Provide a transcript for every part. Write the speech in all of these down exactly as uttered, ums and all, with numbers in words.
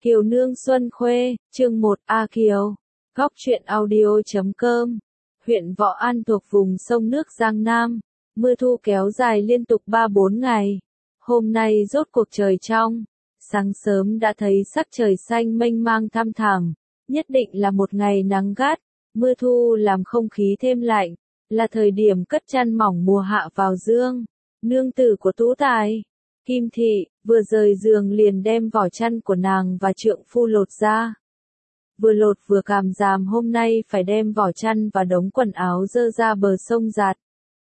Kiều Nương Xuân Khuê, chương một A Kiều. Góc truyện audio.com. Huyện Võ An thuộc vùng sông nước Giang Nam. Mưa thu kéo dài liên tục ba bốn ngày. Hôm nay rốt cuộc trời trong. Sáng sớm đã thấy sắc trời xanh mênh mang thăm thẳm. Nhất định là một ngày nắng gắt. Mưa thu làm không khí thêm lạnh. Là thời điểm cất chăn mỏng mùa hạ vào dương. Nương tử của Tú Tài, Kim Thị, vừa rời giường liền đem vỏ chăn của nàng và trượng phu lột ra. Vừa lột vừa cảm giảm hôm nay phải đem vỏ chăn và đống quần áo dơ ra bờ sông giặt.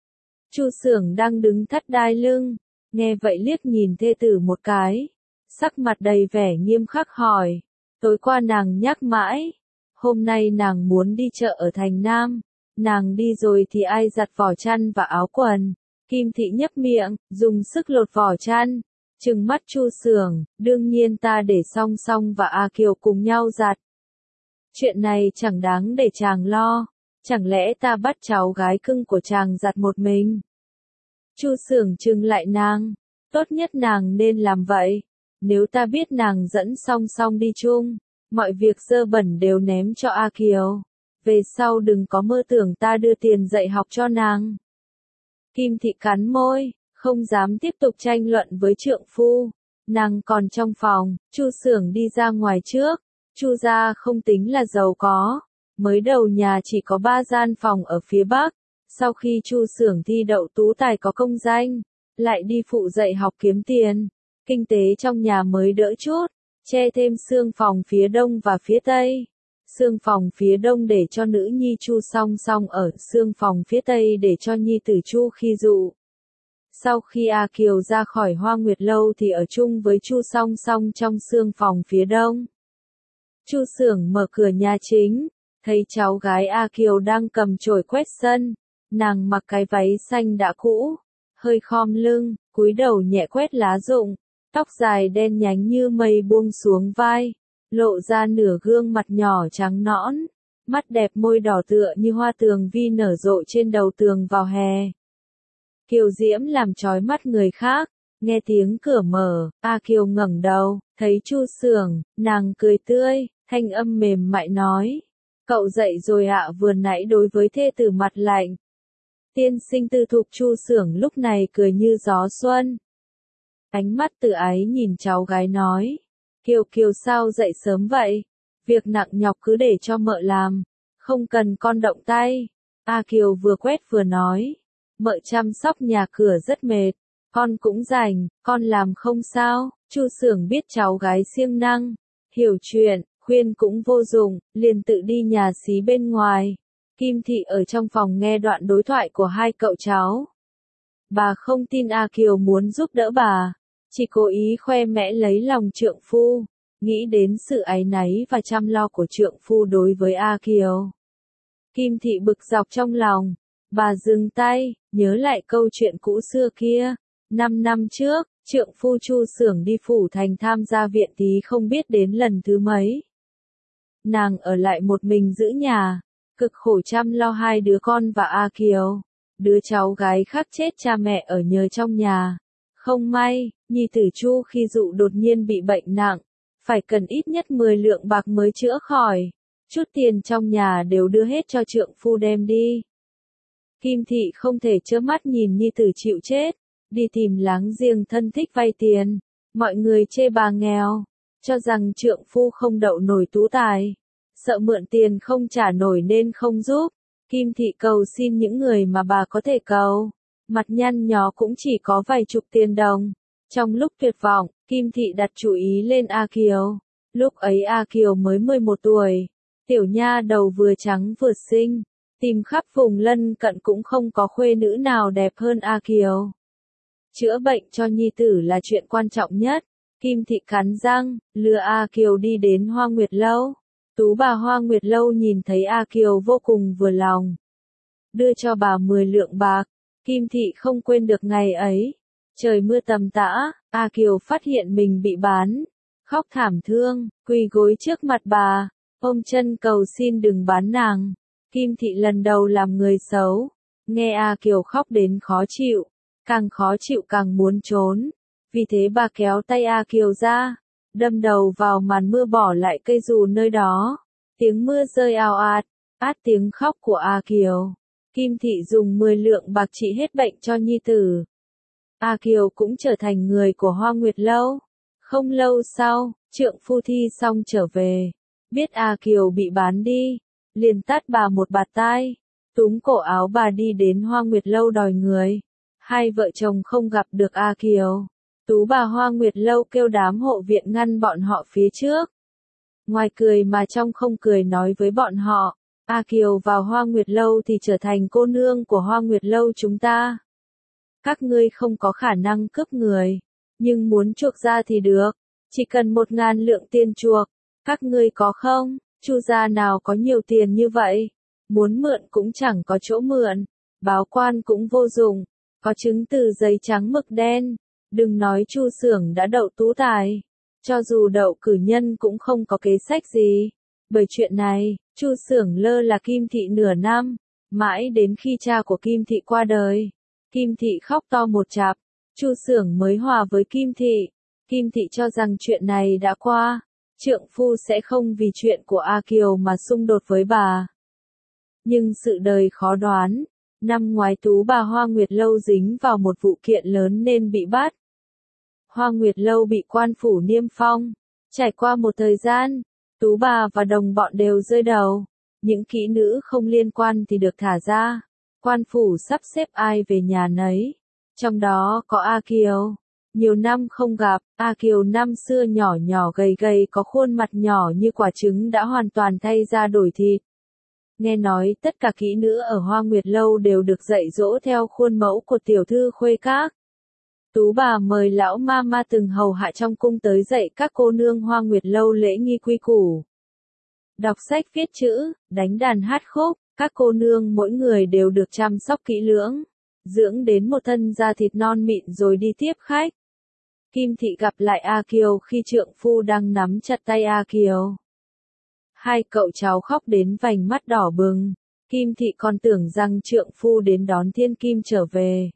Chu Xưởng đang đứng thắt đai lưng, nghe vậy liếc nhìn thê tử một cái, sắc mặt đầy vẻ nghiêm khắc hỏi, tối qua nàng nhắc mãi, hôm nay nàng muốn đi chợ ở thành Nam, nàng đi rồi thì ai giặt vỏ chăn và áo quần. Kim Thị nhấp miệng, dùng sức lột vỏ chăn, trừng mắt Chu Xưởng, đương nhiên ta để Song Song và A Kiều cùng nhau giặt. Chuyện này chẳng đáng để chàng lo, chẳng lẽ ta bắt cháu gái cưng của chàng giặt một mình? Chu Xưởng trừng lại nàng, tốt nhất nàng nên làm vậy, nếu ta biết nàng dẫn Song Song đi chung, mọi việc dơ bẩn đều ném cho A Kiều, về sau đừng có mơ tưởng ta đưa tiền dạy học cho nàng. Kim Thị cắn môi, không dám tiếp tục tranh luận với trượng phu. Nàng còn trong phòng, Chu Xưởng đi ra ngoài trước. Chu gia không tính là giàu có, mới đầu nhà chỉ có ba gian phòng ở phía Bắc. Sau khi Chu Xưởng thi đậu Tú Tài có công danh, lại đi phụ dạy học kiếm tiền, kinh tế trong nhà mới đỡ chút, che thêm xương phòng phía Đông và phía Tây. Xương phòng phía Đông để cho nữ nhi Chu Song Song ở, xương phòng phía Tây để cho nhi tử Chu Khi Dụ. Sau khi A Kiều ra khỏi Hoa Nguyệt Lâu thì ở chung với Chu Song Song trong xương phòng phía Đông. Chu Xưởng mở cửa nhà chính, thấy cháu gái A Kiều đang cầm chổi quét sân, nàng mặc cái váy xanh đã cũ, hơi khom lưng, cúi đầu nhẹ quét lá rụng, tóc dài đen nhánh như mây buông xuống vai. Lộ ra nửa gương mặt nhỏ trắng nõn, mắt đẹp môi đỏ tựa như hoa tường vi nở rộ trên đầu tường vào hè. Kiều diễm làm chói mắt người khác, nghe tiếng cửa mở, A Kiều ngẩng đầu, thấy Chu Xưởng, nàng cười tươi, thanh âm mềm mại nói, cậu dậy rồi ạ. Vừa nãy đối với thê tử mặt lạnh. Tiên sinh tư thục. Chu Xưởng lúc này cười như gió xuân. Ánh mắt từ ái nhìn cháu gái nói. Kiều Kiều sao dậy sớm vậy? Việc nặng nhọc cứ để cho mợ làm, không cần con động tay. A Kiều vừa quét vừa nói, mợ chăm sóc nhà cửa rất mệt, con cũng rảnh, con làm không sao. Chu Xưởng biết cháu gái siêng năng, hiểu chuyện, khuyên cũng vô dụng, liền tự đi nhà xí bên ngoài. Kim Thị ở trong phòng nghe đoạn đối thoại của hai cậu cháu. Bà không tin A Kiều muốn giúp đỡ bà. Chỉ cố ý khoe mẽ lấy lòng trượng phu, nghĩ đến sự áy náy và chăm lo của trượng phu đối với A Kiều. Kim Thị bực dọc trong lòng, bà dừng tay, nhớ lại câu chuyện cũ xưa kia. Năm năm trước, trượng phu Chu Xưởng đi phủ thành tham gia viện tí không biết đến lần thứ mấy. Nàng ở lại một mình giữ nhà, cực khổ chăm lo hai đứa con và A Kiều. Đứa cháu gái khác chết cha mẹ ở nhờ trong nhà. Không may, nhi tử Chu Khi Dụ đột nhiên bị bệnh nặng, phải cần ít nhất mười lượng bạc mới chữa khỏi. Chút tiền trong nhà đều đưa hết cho trượng phu đem đi. Kim Thị không thể trơ mắt nhìn nhi tử chịu chết, đi tìm láng giềng thân thích vay tiền. Mọi người chê bà nghèo, cho rằng trượng phu không đậu nổi Tú Tài, sợ mượn tiền không trả nổi nên không giúp. Kim Thị cầu xin những người mà bà có thể cầu. Mặt nhăn nhó cũng chỉ có vài chục tiền đồng. Trong lúc tuyệt vọng, Kim Thị đặt chủ ý lên A Kiều. Lúc ấy A Kiều mới mười một tuổi. Tiểu nha đầu vừa trắng vừa xinh. Tìm khắp vùng lân cận cũng không có khuê nữ nào đẹp hơn A Kiều. Chữa bệnh cho nhi tử là chuyện quan trọng nhất. Kim Thị cắn răng, lừa A Kiều đi đến Hoa Nguyệt Lâu. Tú bà Hoa Nguyệt Lâu nhìn thấy A Kiều vô cùng vừa lòng. Đưa cho bà mười lượng bạc. Kim Thị không quên được ngày ấy. Trời mưa tầm tã, A Kiều phát hiện mình bị bán. Khóc thảm thương, quỳ gối trước mặt bà, ôm chân cầu xin đừng bán nàng. Kim Thị lần đầu làm người xấu. Nghe A Kiều khóc đến khó chịu. Càng khó chịu càng muốn trốn. Vì thế bà kéo tay A Kiều ra. đâm đầu vào màn mưa bỏ lại cây dù nơi đó. Tiếng mưa rơi ào ạt, át tiếng khóc của A Kiều. Kim Thị dùng mười lượng bạc trị hết bệnh cho nhi tử. A Kiều cũng trở thành người của Hoa Nguyệt Lâu. Không lâu sau, trượng phu thi xong trở về. Biết A Kiều bị bán đi, liền tát bà một bạt tai, túm cổ áo bà đi đến Hoa Nguyệt Lâu đòi người. Hai vợ chồng không gặp được A Kiều. Tú bà Hoa Nguyệt Lâu kêu đám hộ viện ngăn bọn họ phía trước. Ngoài cười mà trong không cười nói với bọn họ, A Kiều vào Hoa Nguyệt Lâu thì trở thành cô nương của Hoa Nguyệt Lâu chúng ta. Các ngươi không có khả năng cướp người, nhưng muốn chuộc ra thì được, chỉ cần một ngàn lượng tiền chuộc, các ngươi có không? Chu gia nào có nhiều tiền như vậy, muốn mượn cũng chẳng có chỗ mượn, báo quan cũng vô dụng, có chứng từ giấy trắng mực đen, đừng nói Chu xưởng đã đậu tú tài, cho dù đậu cử nhân cũng không có kế sách gì. Bởi chuyện này, Chu xưởng lơ là Kim Thị nửa năm, mãi đến khi cha của Kim Thị qua đời, Kim Thị khóc to một chặp, Chu xưởng mới hòa với Kim Thị. Kim Thị cho rằng chuyện này đã qua, trượng phu sẽ không vì chuyện của A Kiều mà xung đột với bà. Nhưng sự đời khó đoán, năm ngoái tú bà Hoa Nguyệt Lâu dính vào một vụ kiện lớn nên bị bắt. Hoa Nguyệt Lâu bị quan phủ niêm phong, trải qua một thời gian, tú bà và đồng bọn đều rơi đầu, những kỹ nữ không liên quan thì được thả ra, quan phủ sắp xếp ai về nhà nấy, trong đó có A Kiều. Nhiều năm không gặp, A Kiều năm xưa nhỏ nhỏ gầy gầy có khuôn mặt nhỏ như quả trứng đã hoàn toàn thay ra đổi thịt. Nghe nói tất cả kỹ nữ ở Hoa Nguyệt Lâu đều được dạy dỗ theo khuôn mẫu của tiểu thư Khuê Các. Tú bà mời lão ma ma từng hầu hạ trong cung tới dạy các cô nương Hoa Nguyệt Lâu lễ nghi quy củ. Đọc sách viết chữ, đánh đàn hát khúc, các cô nương mỗi người đều được chăm sóc kỹ lưỡng, dưỡng đến một thân da thịt non mịn rồi đi tiếp khách. Kim Thị gặp lại A Kiều khi trượng phu đang nắm chặt tay A Kiều. Hai cậu cháu khóc đến vành mắt đỏ bừng, Kim Thị còn tưởng rằng trượng phu đến đón thiên kim trở về.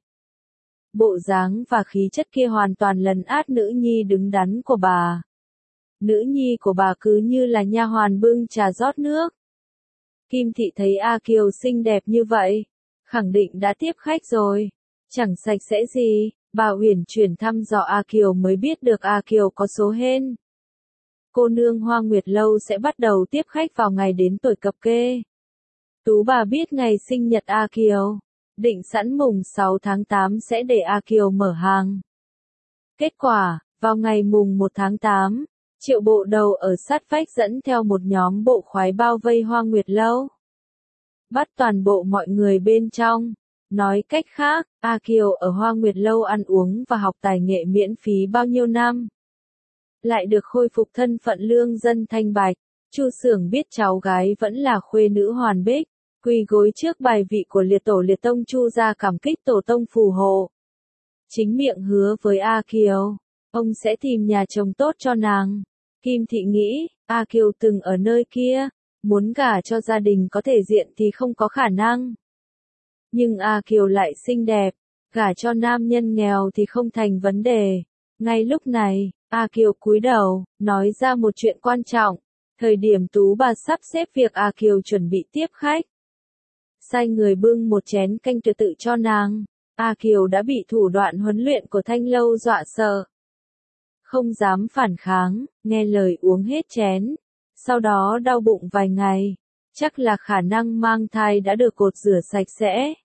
Bộ dáng và khí chất kia hoàn toàn lấn át nữ nhi đứng đắn của bà. Nữ nhi của bà cứ như là nha hoàn bưng trà rót nước. Kim Thị thấy A Kiều xinh đẹp như vậy, khẳng định đã tiếp khách rồi, chẳng sạch sẽ gì. Bà uyển chuyển thăm dò A Kiều mới biết được A Kiều có số hên. Cô nương Hoa Nguyệt Lâu sẽ bắt đầu tiếp khách vào ngày đến tuổi cập kê. Tú bà biết ngày sinh nhật A Kiều, định sẵn mùng sáu tháng tám sẽ để A Kiều mở hàng. Kết quả, vào ngày mùng một tháng tám, Triệu Bộ Đầu ở sát vách dẫn theo một nhóm bộ khoái bao vây Hoa Nguyệt Lâu. Bắt toàn bộ mọi người bên trong. Nói cách khác, A Kiều ở Hoa Nguyệt Lâu ăn uống và học tài nghệ miễn phí bao nhiêu năm. Lại được khôi phục thân phận lương dân thanh bạch, Chu xưởng biết cháu gái vẫn là khuê nữ hoàn bích, quỳ gối trước bài vị của liệt tổ liệt tông Chu gia cảm kích tổ tông phù hộ. Chính miệng hứa với A Kiều, ông sẽ tìm nhà chồng tốt cho nàng. Kim Thị nghĩ, A Kiều từng ở nơi kia, muốn gả cho gia đình có thể diện thì không có khả năng. Nhưng A Kiều lại xinh đẹp, gả cho nam nhân nghèo thì không thành vấn đề. Ngay lúc này, A Kiều cúi đầu, nói ra một chuyện quan trọng. Thời điểm tú bà sắp xếp việc A Kiều chuẩn bị tiếp khách. Sai người bưng một chén canh tự tự cho nàng. A Kiều đã bị thủ đoạn huấn luyện của Thanh Lâu dọa sợ. Không dám phản kháng, nghe lời uống hết chén. Sau đó đau bụng vài ngày. Chắc là khả năng mang thai đã được cột rửa sạch sẽ.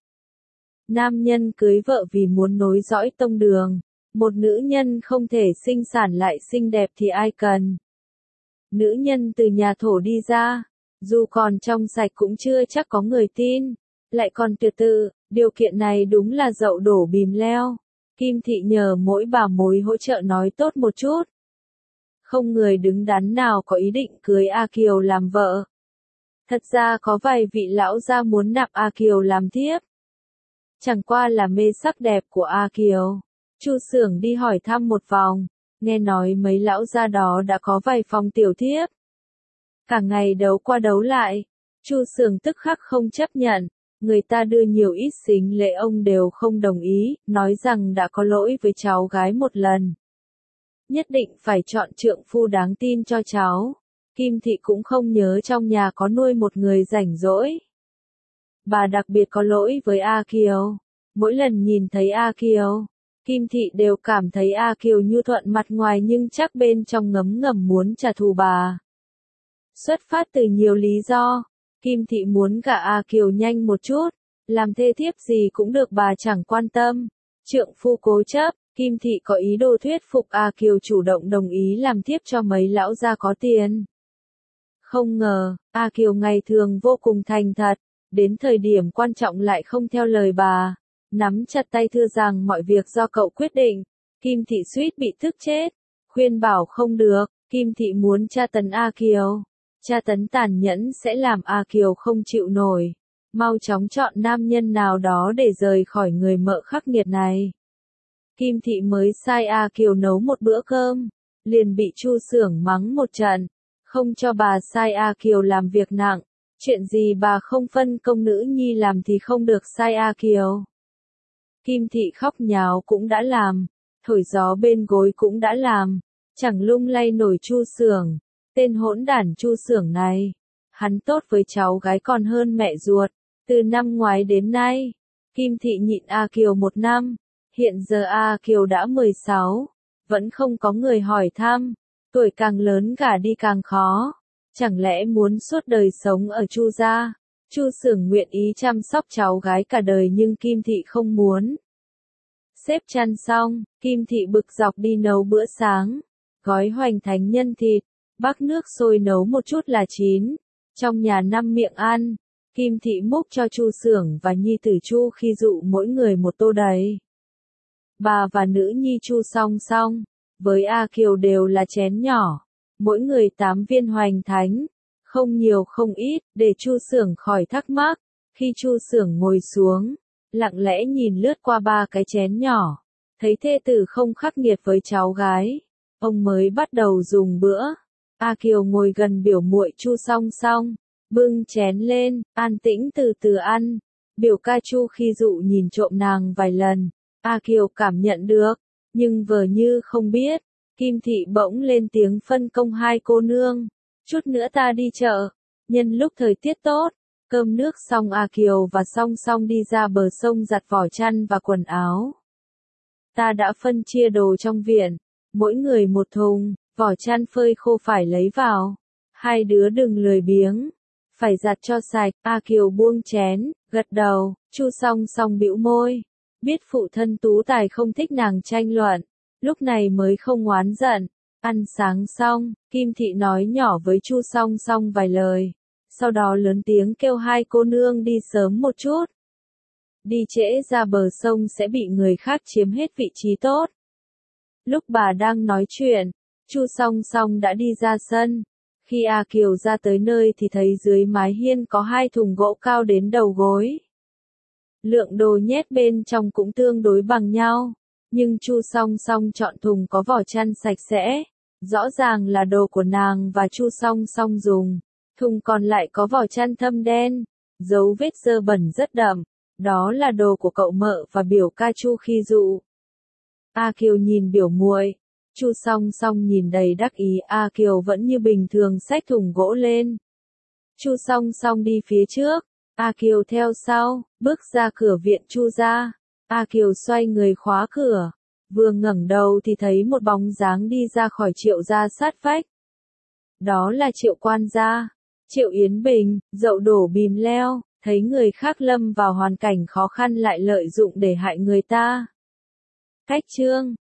Nam nhân cưới vợ vì muốn nối dõi tông đường. Một nữ nhân không thể sinh sản lại xinh đẹp thì ai cần. Nữ nhân từ nhà thổ đi ra, dù còn trong sạch cũng chưa chắc có người tin. Lại còn tuyệt tự, điều kiện này đúng là dậu đổ bìm leo. Kim Thị nhờ mỗi bà mối hỗ trợ nói tốt một chút. Không người đứng đắn nào có ý định cưới A Kiều làm vợ. Thật ra có vài vị lão gia muốn nạp A Kiều làm thiếp. Chẳng qua là mê sắc đẹp của A Kiều. Chu xưởng đi hỏi thăm một vòng, nghe nói mấy lão gia đó đã có vài phòng tiểu thiếp. Cả ngày đấu qua đấu lại, Chu xưởng tức khắc không chấp nhận, người ta đưa nhiều ít xính lễ ông đều không đồng ý, nói rằng đã có lỗi với cháu gái một lần. nhất định phải chọn trượng phu đáng tin cho cháu. Kim Thị cũng không nhớ trong nhà có nuôi một người rảnh rỗi. Bà đặc biệt có lỗi với A Kiều. Mỗi lần nhìn thấy A Kiều, Kim Thị đều cảm thấy A Kiều nhu thuận mặt ngoài nhưng chắc bên trong ngấm ngầm muốn trả thù bà. Xuất phát từ nhiều lý do, Kim Thị muốn gả A Kiều nhanh một chút, làm thê thiếp gì cũng được bà chẳng quan tâm. Trượng phu cố chấp, Kim Thị có ý đồ thuyết phục A Kiều chủ động đồng ý làm thiếp cho mấy lão gia có tiền. Không ngờ, A Kiều ngày thường vô cùng thành thật, đến thời điểm quan trọng lại không theo lời bà, nắm chặt tay thưa rằng mọi việc do cậu quyết định. Kim Thị suýt bị tức chết, khuyên bảo không được, Kim Thị muốn tra tấn A Kiều. Tra tấn tàn nhẫn sẽ làm A Kiều không chịu nổi, mau chóng chọn nam nhân nào đó để rời khỏi người mợ khắc nghiệt này. Kim Thị mới sai A Kiều nấu một bữa cơm, liền bị Chu Xưởng mắng một trận, không cho bà sai A Kiều làm việc nặng, chuyện gì bà không phân công nữ nhi làm thì không được sai A Kiều. Kim Thị khóc nháo cũng đã làm, thổi gió bên gối cũng đã làm, chẳng lung lay nổi Chu Xưởng. Tên hỗn đản Chu Xưởng này, hắn tốt với cháu gái còn hơn mẹ ruột. Từ năm ngoái đến nay, Kim Thị nhịn A Kiều một năm, hiện giờ A Kiều đã mười sáu, vẫn không có người hỏi thăm, tuổi càng lớn gả đi càng khó, chẳng lẽ muốn suốt đời sống ở Chu gia? Chu Xưởng nguyện ý chăm sóc cháu gái cả đời nhưng Kim Thị không muốn. Xếp chăn xong, Kim Thị bực dọc đi nấu bữa sáng, gói hoành thánh nhân thịt, bắc nước sôi nấu một chút là chín. Trong nhà năm miệng ăn, Kim Thị múc cho Chu Xưởng và nhi tử Chu Khi Dụ mỗi người một tô đầy. Bà và nữ nhi Chu song song, với A Kiều đều là chén nhỏ, mỗi người tám viên hoành thánh, không nhiều không ít, để Chu Xưởng khỏi thắc mắc. Khi Chu Xưởng ngồi xuống, lặng lẽ nhìn lướt qua ba cái chén nhỏ, thấy thê tử không khắc nghiệt với cháu gái, ông mới bắt đầu dùng bữa. A Kiều ngồi gần biểu muội Chu song song, bưng chén lên, an tĩnh từ từ ăn. Biểu ca Chu Khi Dụ nhìn trộm nàng vài lần, A Kiều cảm nhận được, nhưng vờ như không biết. Kim Thị bỗng lên tiếng phân công hai cô nương, chút nữa ta đi chợ, nhân lúc thời tiết tốt. Cơm nước xong A Kiều và song song đi ra bờ sông giặt vỏ chăn và quần áo. Ta đã phân chia đồ trong viện, mỗi người một thùng. Vỏ chăn phơi khô phải lấy vào. Hai đứa đừng lười biếng, phải giặt cho sạch. A Kiều buông chén, gật đầu. Chu song song bĩu môi, biết phụ thân tú tài không thích nàng tranh luận, lúc này mới không oán giận. Ăn sáng xong, Kim Thị nói nhỏ với Chu song song vài lời, sau đó lớn tiếng kêu hai cô nương đi sớm một chút. Đi trễ ra bờ sông sẽ bị người khác chiếm hết vị trí tốt. Lúc bà đang nói chuyện, Chu song song đã đi ra sân. Khi A Kiều ra tới nơi thì thấy dưới mái hiên có hai thùng gỗ cao đến đầu gối. Lượng đồ nhét bên trong cũng tương đối bằng nhau, nhưng Chu song song chọn thùng có vỏ chăn sạch sẽ, rõ ràng là đồ của nàng và Chu song song dùng. Thùng còn lại có vỏ chăn thâm đen, dấu vết dơ bẩn rất đậm, đó là đồ của cậu mợ và biểu ca Chu Khi Dụ. A Kiều nhìn biểu muội, Chu song song nhìn đầy đắc ý. A Kiều vẫn như bình thường xách thùng gỗ lên. Chu song song đi phía trước, A Kiều theo sau, bước ra cửa viện Chu gia. A Kiều xoay người khóa cửa, vừa ngẩng đầu thì thấy một bóng dáng đi ra khỏi Triệu gia sát vách. Đó là Triệu quan gia, Triệu Yến Bình, dậu đổ bìm leo, thấy người khác lâm vào hoàn cảnh khó khăn lại lợi dụng để hại người ta. Cách chương